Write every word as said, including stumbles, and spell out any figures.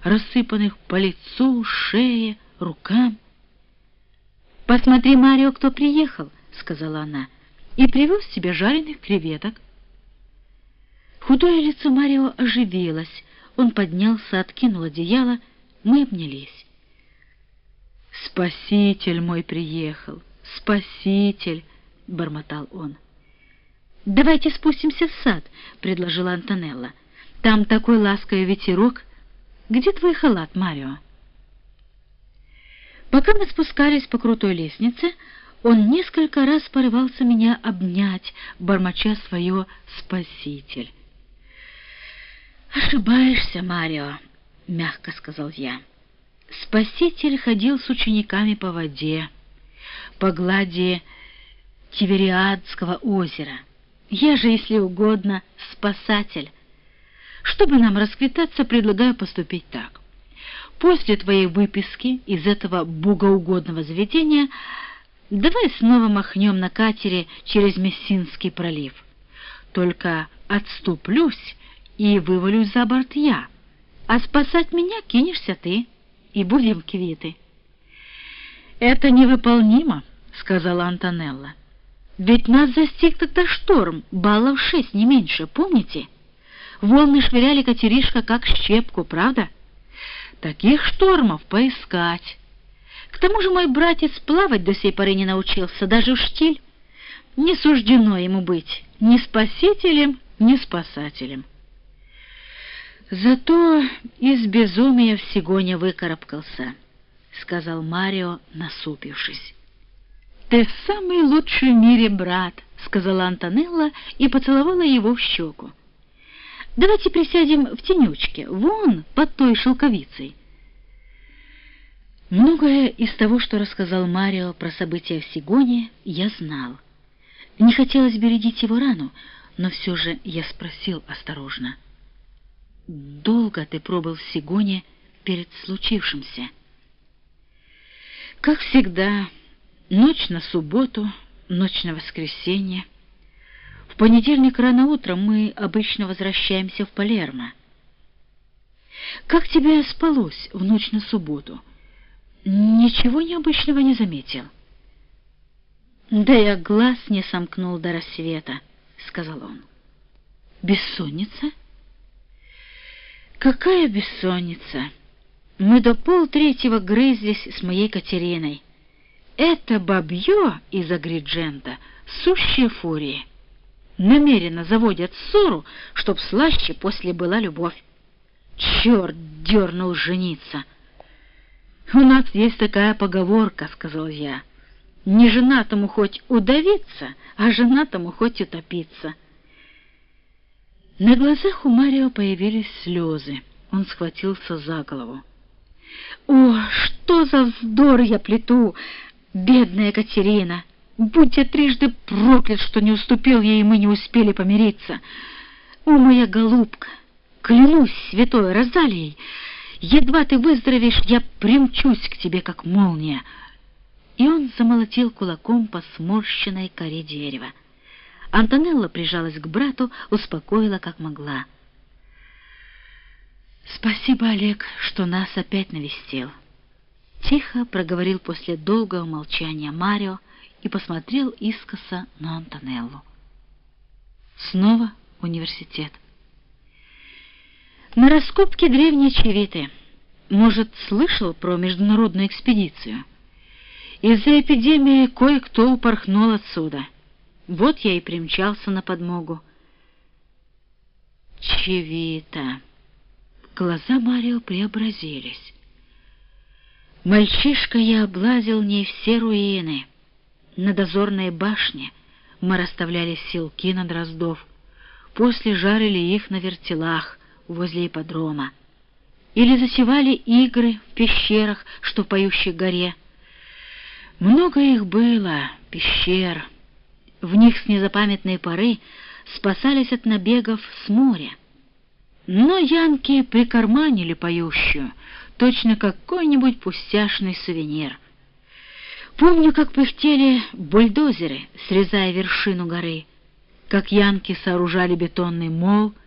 рассыпанных по лицу, шее, рукам. «Посмотри, Марио, кто приехал», — сказала она, — «и привез тебе жареных креветок». Худое лицо Марио оживилось. Он поднялся, откинул одеяло, мы обнялись. «Спаситель мой приехал, спаситель!» — бормотал он. «Давайте спустимся в сад», — предложила Антонелла. «Там такой ласковый ветерок. Где твой халат, Марио?» Пока мы спускались по крутой лестнице, он несколько раз порывался меня обнять, бормоча свое «спаситель». «Ошибаешься, Марио», — мягко сказал я. «Спаситель ходил с учениками по воде, по глади Тивериадского озера. Я же, если угодно, спасатель. Чтобы нам расквитаться, предлагаю поступить так. После твоей выписки из этого богоугодного заведения давай снова махнем на катере через Мессинский пролив. Только отступлюсь и вывалюсь за борт я, а спасать меня кинешься ты, и будем квиты». «Это невыполнимо», — сказала Антонелла. «Ведь нас застиг тогда шторм, баллов шесть, не меньше, помните? Волны швыряли катеришка как щепку, правда? Таких штормов поискать. К тому же мой братец плавать до сей поры не научился, даже в штиль. Не суждено ему быть ни спасителем, ни спасателем». «Зато из безумия всего не выкарабкался», — сказал Марио, насупившись. «Ты самый лучший в мире брат», — сказала Антонелла и поцеловала его в щеку. «Давайте присядем в тенечке, вон под той шелковицей». Многое из того, что рассказал Марио про события в Сигоне, я знал. Не хотелось бередить его рану, но все же я спросил осторожно: «Долго ты пробыл в Сигоне перед случившимся?» «Как всегда, ночь на субботу, ночь на воскресенье. В понедельник рано утром мы обычно возвращаемся в Палермо». «Как тебе спалось в ночь на субботу? Ничего необычного не заметил?» «Да я глаз не сомкнул до рассвета», — сказал он. «Бессонница?» «Какая бессонница! Мы до полтретьего грызлись с моей Катериной. Это бабье из Агриджента — сущие фурии. Намеренно заводят ссору, чтоб слаще после была любовь. Черт дернул жениться!» «У нас есть такая поговорка», — сказал я. «Не женатому хоть удавиться, а женатому хоть утопиться». На глазах у Марио появились слезы. Он схватился за голову. «О, что за вздор я плету! Бедная Катерина! Будь я трижды проклят, что не уступил ей, и мы не успели помириться! О, моя голубка! Клянусь святой Розалией, едва ты выздоровеешь, я примчусь к тебе, как молния!» И он замолотил кулаком по сморщенной коре дерева. Антонелла прижалась к брату, успокоила как могла. «Спасибо, Олег, что нас опять навестил», — тихо проговорил после долгого молчания Марио и посмотрел искоса на Антонеллу. Снова университет. На раскопке древней Чивиты. Может, слышал про международную экспедицию? Из-за эпидемии кое-кто упорхнул отсюда. Вот я и примчался на подмогу. Чивита. Глаза Марио преобразились. Мальчишка я облазил в ней все руины. На дозорной башне мы расставляли силки на дроздов, после жарили их на вертелах возле ипподрома. Или засевали игры в пещерах, что в поющей горе. Много их было, пещер. В них с незапамятной поры спасались от набегов с моря. Но янки прикарманили поющую, точно какой-нибудь пустяшный сувенир. Помню, как пыхтели бульдозеры, срезая вершину горы, как янки сооружали бетонный мол,